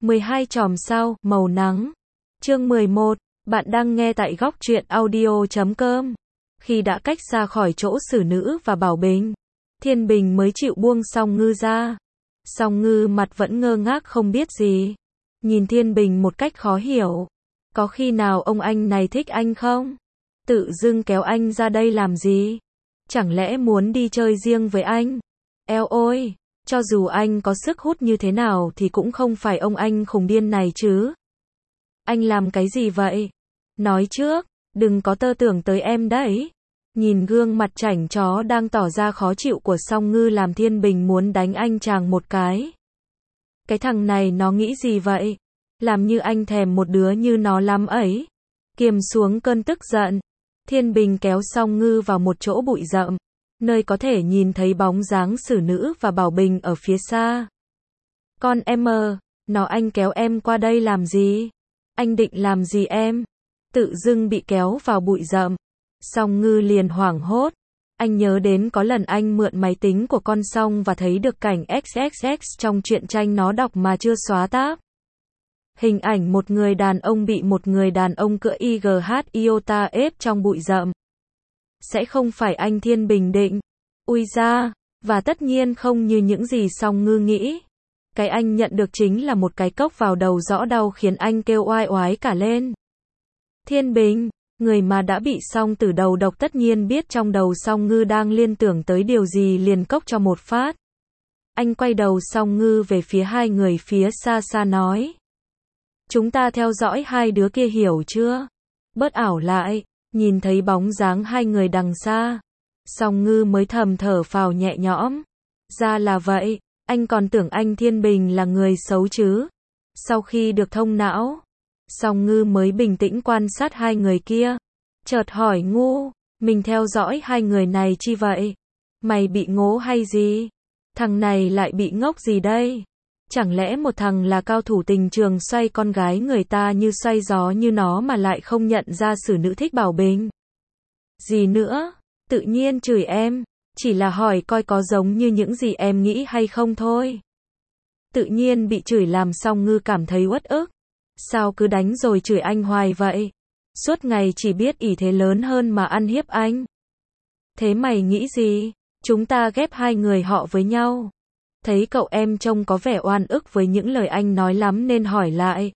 12 chòm sao, màu nắng. Chương 11, bạn đang nghe tại góc truyện audio.com. Khi đã cách xa khỏi chỗ xử nữ và Bảo Bình, Thiên Bình mới chịu buông Song Ngư ra. Song Ngư mặt vẫn ngơ ngác không biết gì. Nhìn Thiên Bình một cách khó hiểu. Có khi nào ông anh này thích anh không? Tự dưng kéo anh ra đây làm gì? Chẳng lẽ muốn đi chơi riêng với anh? Eo ôi, cho dù anh có sức hút như thế nào thì cũng không phải ông anh khùng điên này chứ. Anh làm cái gì vậy? Nói trước, đừng có tơ tưởng tới em đấy. Nhìn gương mặt chảnh chó đang tỏ ra khó chịu của Song Ngư làm Thiên Bình muốn đánh anh chàng một cái. Cái thằng này nó nghĩ gì vậy? Làm như anh thèm một đứa như nó lắm ấy. Kiềm xuống cơn tức giận, Thiên Bình kéo Song Ngư vào một chỗ bụi rậm, nơi có thể nhìn thấy bóng dáng xử nữ và Bảo Bình ở phía xa. Con em nó anh kéo em qua đây làm gì? Anh định làm gì em? Tự dưng bị kéo vào bụi rậm. Song Ngư liền hoảng hốt. Anh nhớ đến có lần anh mượn máy tính của con Song và thấy được cảnh XXX trong truyện tranh nó đọc mà chưa xóa tab. Hình ảnh một người đàn ông bị một người đàn ông cưỡi IGH Iota ép trong bụi rậm. Sẽ không phải anh Thiên Bình định. Ui da, và tất nhiên không như những gì Song Ngư nghĩ. Cái anh nhận được chính là một cái cốc vào đầu rõ đau khiến anh kêu oai oái cả lên. Thiên Bình, người mà đã bị Song Tử đầu độc tất nhiên biết trong đầu Song Ngư đang liên tưởng tới điều gì liền cốc cho một phát. Anh quay đầu Song Ngư về phía hai người phía xa xa nói. Chúng ta theo dõi hai đứa kia hiểu chưa? Bớt ảo lại, nhìn thấy bóng dáng hai người đằng xa. Song Ngư mới thầm thở phào nhẹ nhõm. Ra là vậy, anh còn tưởng anh Thiên Bình là người xấu chứ. Sau khi được thông não, Song Ngư mới bình tĩnh quan sát hai người kia. Chợt hỏi ngu, mình theo dõi hai người này chi vậy? Mày bị ngố hay gì? Thằng này lại bị ngốc gì đây? Chẳng lẽ một thằng là cao thủ tình trường xoay con gái người ta như xoay gió như nó mà lại không nhận ra xử nữ thích Bảo Bình? Gì nữa? Tự nhiên chửi em, chỉ là hỏi coi có giống như những gì em nghĩ hay không thôi. Tự nhiên bị chửi làm Song Ngư cảm thấy uất ức. Sao cứ đánh rồi chửi anh hoài vậy? Suốt ngày chỉ biết ỷ thế lớn hơn mà ăn hiếp anh. Thế mày nghĩ gì? Chúng ta ghép hai người họ với nhau. Thấy cậu em trông có vẻ oan ức với những lời anh nói lắm nên hỏi lại.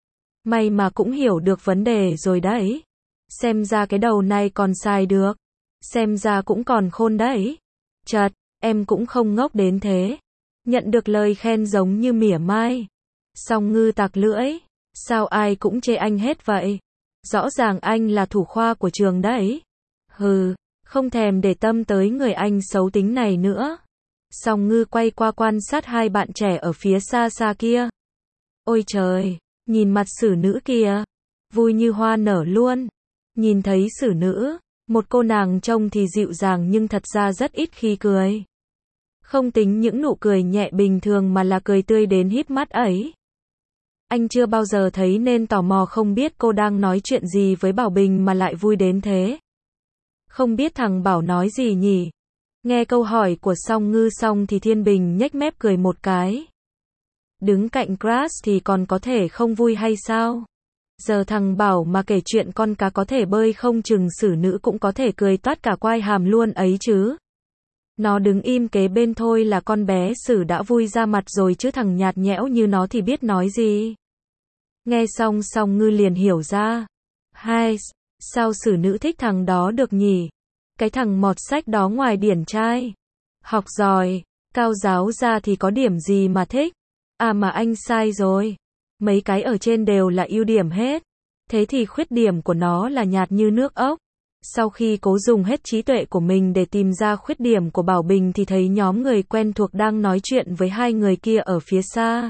Mày mà cũng hiểu được vấn đề rồi đấy. Xem ra cái đầu này còn xài được. Xem ra cũng còn khôn đấy. Chật, em cũng không ngốc đến thế. Nhận được lời khen giống như mỉa mai. Song Ngư tặc lưỡi. Sao ai cũng chê anh hết vậy? Rõ ràng anh là thủ khoa của trường đấy. Hừ, không thèm để tâm tới người anh xấu tính này nữa. Song Ngư quay qua quan sát hai bạn trẻ ở phía xa xa kia. Ôi trời, nhìn mặt xử nữ kìa. Vui như hoa nở luôn. Nhìn thấy xử nữ, một cô nàng trông thì dịu dàng nhưng thật ra rất ít khi cười. Không tính những nụ cười nhẹ bình thường mà là cười tươi đến híp mắt ấy. Anh chưa bao giờ thấy nên tò mò không biết cô đang nói chuyện gì với Bảo Bình mà lại vui đến thế. Không biết thằng Bảo nói gì nhỉ? Nghe câu hỏi của Song Ngư xong thì Thiên Bình nhếch mép cười một cái. Đứng cạnh Crush thì còn có thể không vui hay sao? Giờ thằng Bảo mà kể chuyện con cá có thể bơi không chừng xử nữ cũng có thể cười toát cả quai hàm luôn ấy chứ. Nó đứng im kế bên thôi là con bé xử đã vui ra mặt rồi chứ thằng nhạt nhẽo như nó thì biết nói gì. Nghe xong Song Ngư liền hiểu ra. Hai, sao xử nữ thích thằng đó được nhỉ? Cái thằng mọt sách đó ngoài điển trai, học giỏi, cao giáo ra thì có điểm gì mà thích? À mà anh sai rồi. Mấy cái ở trên đều là ưu điểm hết. Thế thì khuyết điểm của nó là nhạt như nước ốc. Sau khi cố dùng hết trí tuệ của mình để tìm ra khuyết điểm của Bảo Bình thì thấy nhóm người quen thuộc đang nói chuyện với hai người kia ở phía xa.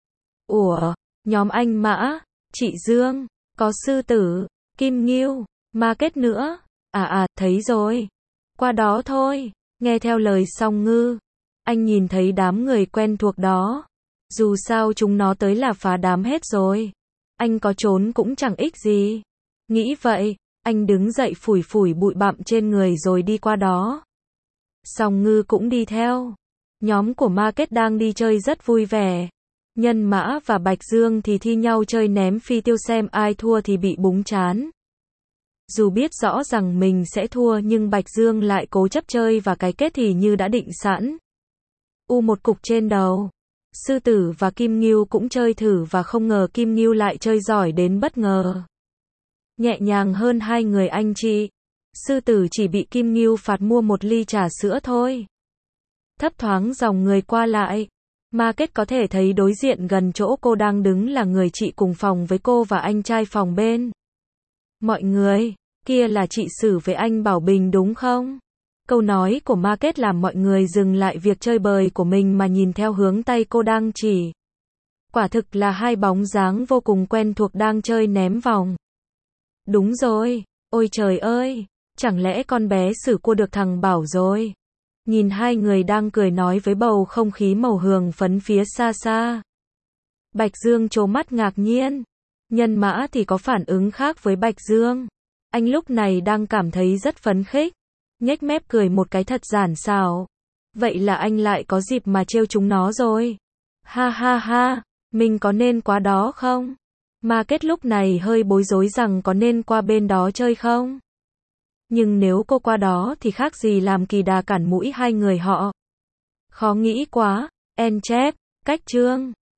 Ủa, nhóm anh Mã, chị Dương, có Sư Tử, Kim Ngưu, Ma Kết nữa. Thấy rồi. Qua đó thôi. Nghe theo lời Song Ngư. Anh nhìn thấy đám người quen thuộc đó. Dù sao chúng nó tới là phá đám hết rồi. Anh có trốn cũng chẳng ích gì. Nghĩ vậy, anh đứng dậy phủi phủi bụi bặm trên người rồi đi qua đó. Song Ngư cũng đi theo. Nhóm của Ma Kết đang đi chơi rất vui vẻ. Nhân Mã và Bạch Dương thì thi nhau chơi ném phi tiêu xem ai thua thì bị búng trán. Dù biết rõ rằng mình sẽ thua nhưng Bạch Dương lại cố chấp chơi và cái kết thì như đã định sẵn. Một cục trên đầu. Sư Tử và Kim Ngưu cũng chơi thử và không ngờ Kim Ngưu lại chơi giỏi đến bất ngờ. Nhẹ nhàng hơn hai người anh chị. Sư Tử chỉ bị Kim Ngưu phạt mua một ly trà sữa thôi. Thấp thoáng dòng người qua lại. Market có thể thấy đối diện gần chỗ cô đang đứng là người chị cùng phòng với cô và anh trai phòng bên. Mọi người, kia là chị Sử với anh Bảo Bình đúng không? Câu nói của Market làm mọi người dừng lại việc chơi bời của mình mà nhìn theo hướng tay cô đang chỉ. Quả thực là hai bóng dáng vô cùng quen thuộc đang chơi ném vòng. Đúng rồi, ôi trời ơi, chẳng lẽ con bé Sử cua được thằng Bảo rồi? Nhìn hai người đang cười nói với bầu không khí màu hường phấn phía xa xa. Bạch Dương trố mắt ngạc nhiên. Nhân Mã thì có phản ứng khác với Bạch Dương. Anh lúc này đang cảm thấy rất phấn khích. Nhếch mép cười một cái thật giản xảo. Vậy là anh lại có dịp mà trêu chúng nó rồi. Ha ha ha, mình có nên qua đó không? Market lúc này hơi bối rối rằng có nên qua bên đó chơi không? Nhưng nếu cô qua đó thì khác gì làm kỳ đà cản mũi hai người họ. Khó nghĩ quá. En chép, cách chương.